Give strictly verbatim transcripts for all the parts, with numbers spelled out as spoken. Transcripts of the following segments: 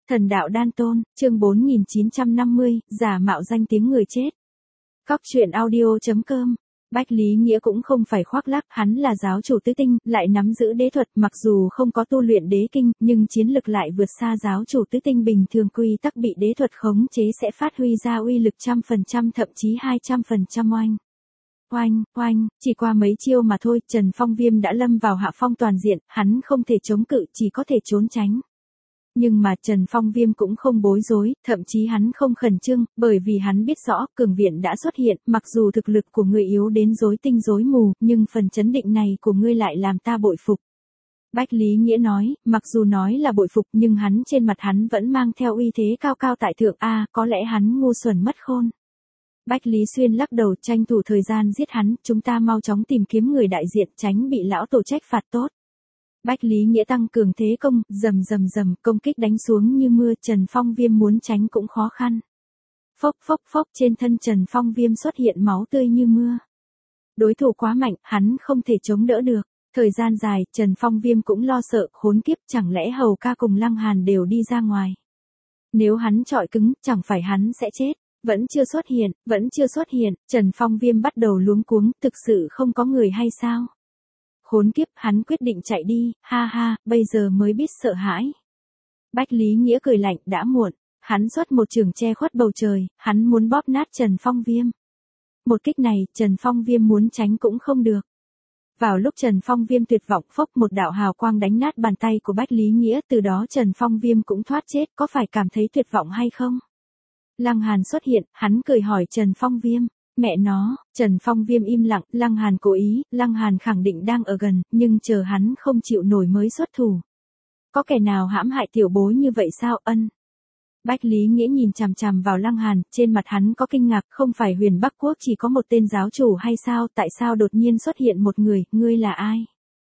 Thần đạo đan tôn, chương bốn nghìn chín trăm năm mươi, giả mạo danh tiếng người chết. Cóc truyện audio chấm com. Bách Lý Nghĩa cũng không phải khoác lác, hắn là giáo chủ tứ tinh, lại nắm giữ đế thuật, mặc dù không có tu luyện đế kinh, nhưng chiến lực lại vượt xa giáo chủ tứ tinh bình thường, quy tắc bị đế thuật khống chế sẽ phát huy ra uy lực trăm phần trăm thậm chí hai trăm phần trăm oanh. Oanh, oanh, chỉ qua mấy chiêu mà thôi, Trần Phong Viêm đã lâm vào hạ phong toàn diện, hắn không thể chống cự, chỉ có thể trốn tránh. Nhưng mà Trần Phong Viêm cũng không bối rối, thậm chí hắn không khẩn trương, bởi vì hắn biết rõ cường viện đã xuất hiện, mặc dù thực lực của ngươi yếu đến rối tinh rối mù, nhưng phần chấn định này của ngươi lại làm ta bội phục. Bách Lý Nghĩa nói, mặc dù nói là bội phục nhưng hắn trên mặt hắn vẫn mang theo uy thế cao cao tại thượng, a, có lẽ hắn ngu xuẩn mất khôn. Bách Lý Xuyên lắc đầu, tranh thủ thời gian giết hắn, chúng ta mau chóng tìm kiếm người đại diện, tránh bị lão tổ trách phạt tốt. Bách Lý Nghĩa tăng cường thế công, rầm rầm rầm, công kích đánh xuống như mưa, Trần Phong Viêm muốn tránh cũng khó khăn. Phốc phốc phốc, trên thân Trần Phong Viêm xuất hiện máu tươi như mưa. Đối thủ quá mạnh, hắn không thể chống đỡ được. Thời gian dài, Trần Phong Viêm cũng lo sợ, khốn kiếp, chẳng lẽ Hầu Ca cùng Lăng Hàn đều đi ra ngoài. Nếu hắn chọi cứng, chẳng phải hắn sẽ chết. Vẫn chưa xuất hiện, vẫn chưa xuất hiện, Trần Phong Viêm bắt đầu luống cuống, thực sự không có người hay sao? Khốn kiếp, hắn quyết định chạy đi, ha ha, bây giờ mới biết sợ hãi. Bách Lý Nghĩa cười lạnh, đã muộn, hắn xuất một trường che khuất bầu trời, hắn muốn bóp nát Trần Phong Viêm. Một kích này, Trần Phong Viêm muốn tránh cũng không được. Vào lúc Trần Phong Viêm tuyệt vọng, phốc, một đạo hào quang đánh nát bàn tay của Bách Lý Nghĩa, từ đó Trần Phong Viêm cũng thoát chết, có phải cảm thấy tuyệt vọng hay không? Lăng Hàn xuất hiện, hắn cười hỏi Trần Phong Viêm. Mẹ nó, Trần Phong Viêm im lặng, Lăng Hàn cố ý, Lăng Hàn khẳng định đang ở gần, nhưng chờ hắn không chịu nổi mới xuất thủ. Có kẻ nào hãm hại tiểu bối như vậy sao, ân? Bách Lý Nghĩa nhìn chằm chằm vào Lăng Hàn, trên mặt hắn có kinh ngạc, không phải Huyền Bắc Quốc chỉ có một tên giáo chủ hay sao, tại sao đột nhiên xuất hiện một người, ngươi là ai?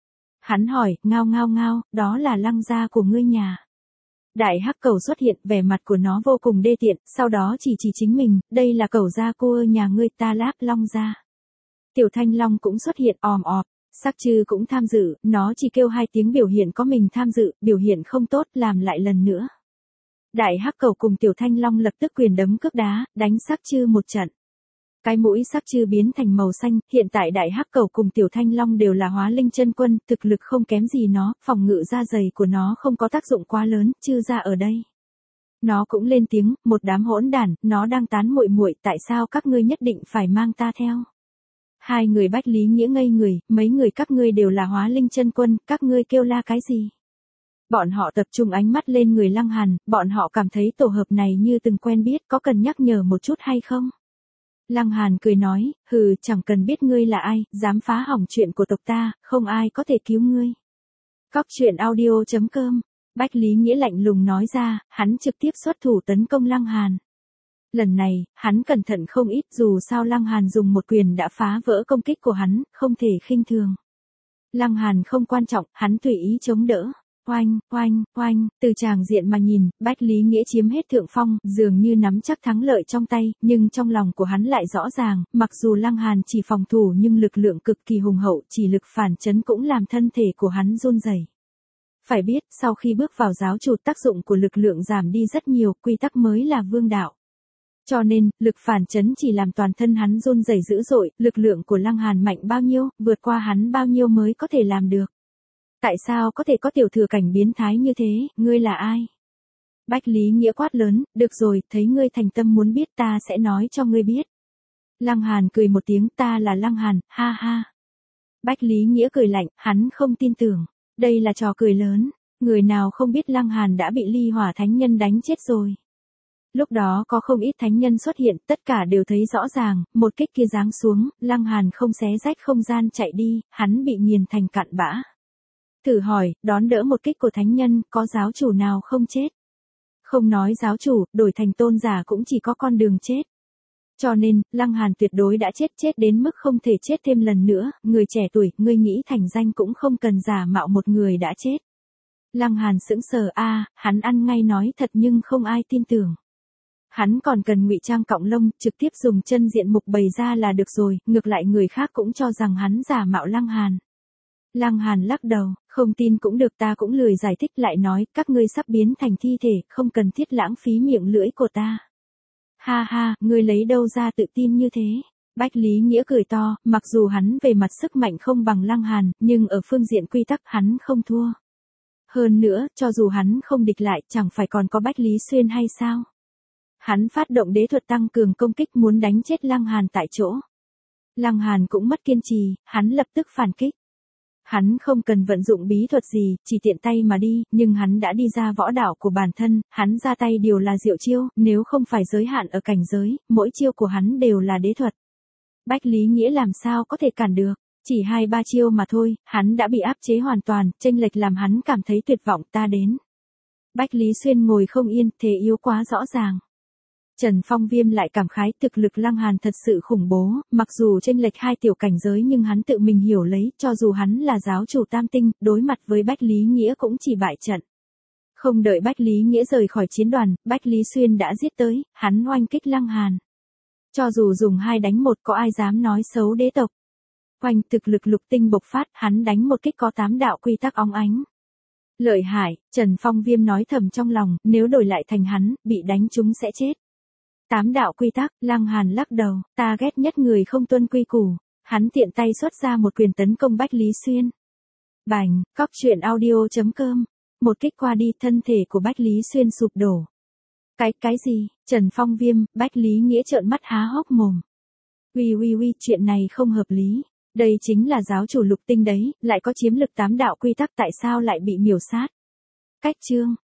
Hắn hỏi, ngao ngao ngao, đó là Lăng gia của ngươi nhà. Đại hắc cẩu xuất hiện, vẻ mặt của nó vô cùng đê tiện, sau đó chỉ chỉ chính mình, đây là cẩu gia cua nhà ngươi, ta Lác Long gia. Tiểu Thanh Long cũng xuất hiện, òm ọp, Sắc Trư cũng tham dự, nó chỉ kêu hai tiếng biểu hiện có mình tham dự, biểu hiện không tốt, làm lại lần nữa. Đại hắc cẩu cùng Tiểu Thanh Long lập tức quyền đấm cước đá, đánh Sắc Trư một trận. Cái mũi Sắc Trư biến thành màu xanh, hiện tại Đại hắc cẩu cùng Tiểu Thanh Long đều là hóa linh chân quân, thực lực không kém gì nó, phòng ngự da dày của nó không có tác dụng quá lớn, Trư gia ở đây. Nó cũng lên tiếng, một đám hỗn đản, nó đang tán muội muội, tại sao các ngươi nhất định phải mang ta theo? Hai người Bách Lý Nghĩa ngây người, mấy người các ngươi đều là hóa linh chân quân, các ngươi kêu la cái gì? Bọn họ tập trung ánh mắt lên người Lăng Hàn, bọn họ cảm thấy tổ hợp này như từng quen biết, có cần nhắc nhở một chút hay không? Lăng Hàn cười nói, hừ, chẳng cần biết ngươi là ai, dám phá hỏng chuyện của tộc ta, không ai có thể cứu ngươi. Cóc truyện audio chấm com. Bách Lý Nghĩa lạnh lùng nói ra, hắn trực tiếp xuất thủ tấn công Lăng Hàn. Lần này, hắn cẩn thận không ít, dù sao Lăng Hàn dùng một quyền đã phá vỡ công kích của hắn, không thể khinh thường. Lăng Hàn không quan trọng, hắn tùy ý chống đỡ. Oanh, oanh, oanh, từ tràng diện mà nhìn, Bách Lý Nghĩa chiếm hết thượng phong, dường như nắm chắc thắng lợi trong tay, nhưng trong lòng của hắn lại rõ ràng, mặc dù Lăng Hàn chỉ phòng thủ nhưng lực lượng cực kỳ hùng hậu, chỉ lực phản chấn cũng làm thân thể của hắn run rẩy. Phải biết, sau khi bước vào giáo chủ, tác dụng của lực lượng giảm đi rất nhiều, quy tắc mới là vương đạo. Cho nên, lực phản chấn chỉ làm toàn thân hắn run rẩy dữ dội, lực lượng của Lăng Hàn mạnh bao nhiêu, vượt qua hắn bao nhiêu mới có thể làm được. Tại sao có thể có tiểu thừa cảnh biến thái như thế, ngươi là ai? Bách Lý Nghĩa quát lớn, được rồi, thấy ngươi thành tâm muốn biết ta sẽ nói cho ngươi biết. Lăng Hàn cười một tiếng, ta là Lăng Hàn, ha ha. Bách Lý Nghĩa cười lạnh, hắn không tin tưởng, đây là trò cười lớn, người nào không biết Lăng Hàn đã bị ly hỏa thánh nhân đánh chết rồi. Lúc đó có không ít thánh nhân xuất hiện, tất cả đều thấy rõ ràng, một kích kia giáng xuống, Lăng Hàn không xé rách không gian chạy đi, hắn bị nghiền thành cặn bã. Thử hỏi, đón đỡ một kích của thánh nhân, có giáo chủ nào không chết? Không nói giáo chủ, đổi thành tôn giả cũng chỉ có con đường chết. Cho nên, Lăng Hàn tuyệt đối đã chết chết đến mức không thể chết thêm lần nữa, người trẻ tuổi, ngươi nghĩ thành danh cũng không cần giả mạo một người đã chết. Lăng Hàn sững sờ a, hắn ăn ngay nói thật nhưng không ai tin tưởng. Hắn còn cần ngụy trang cọng lông, trực tiếp dùng chân diện mục bày ra là được rồi, ngược lại người khác cũng cho rằng hắn giả mạo Lăng Hàn. Lăng Hàn lắc đầu, Không tin cũng được, ta cũng lười giải thích, lại nói, các ngươi sắp biến thành thi thể, không cần thiết lãng phí miệng lưỡi của ta. Ha ha, ngươi lấy đâu ra tự tin như thế? Bách Lý Nghĩa cười to, mặc dù hắn về mặt sức mạnh không bằng Lăng Hàn, nhưng ở phương diện quy tắc hắn không thua. Hơn nữa, cho dù hắn không địch lại, chẳng phải còn có Bách Lý Xuyên hay sao? Hắn phát động đế thuật tăng cường công kích muốn đánh chết Lăng Hàn tại chỗ. Lăng Hàn cũng mất kiên trì, hắn lập tức phản kích. Hắn không cần vận dụng bí thuật gì, chỉ tiện tay mà đi, nhưng hắn đã đi ra võ đạo của bản thân, hắn ra tay đều là diệu chiêu, nếu không phải giới hạn ở cảnh giới, mỗi chiêu của hắn đều là đế thuật. Bách Lý Nghĩa làm sao có thể cản được, chỉ hai ba chiêu mà thôi, hắn đã bị áp chế hoàn toàn, chênh lệch làm hắn cảm thấy tuyệt vọng, ta đến. Bách Lý Xuyên ngồi không yên, thế yếu quá rõ ràng. Trần Phong Viêm lại cảm khái thực lực Lăng Hàn thật sự khủng bố, mặc dù chênh lệch hai tiểu cảnh giới nhưng hắn tự mình hiểu lấy, cho dù hắn là giáo chủ tam tinh, đối mặt với Bách Lý Nghĩa cũng chỉ bại trận. Không đợi Bách Lý Nghĩa rời khỏi chiến đoàn, Bách Lý Xuyên đã giết tới, hắn oanh kích Lăng Hàn. Cho dù dùng hai đánh một có ai dám nói xấu đế tộc. Oanh thực lực lục tinh bộc phát, hắn đánh một kích có tám đạo quy tắc óng ánh. Lợi hại, Trần Phong Viêm nói thầm trong lòng, nếu đổi lại thành hắn, bị đánh chúng sẽ chết. Tám đạo quy tắc, Lăng Hàn lắc đầu, ta ghét nhất người không tuân quy củ. Hắn tiện tay xuất ra một quyền tấn công Bách Lý Xuyên. Bành, cóc truyện audio chấm com. Một kích qua đi, thân thể của Bách Lý Xuyên sụp đổ. Cái, cái gì? Trần Phong Viêm, Bách Lý Nghĩa trợn mắt há hốc mồm. Uy uy uy, chuyện này không hợp lý. Đây chính là giáo chủ lục tinh đấy, lại có chiếm lực tám đạo quy tắc, tại sao lại bị miểu sát? Cách chương.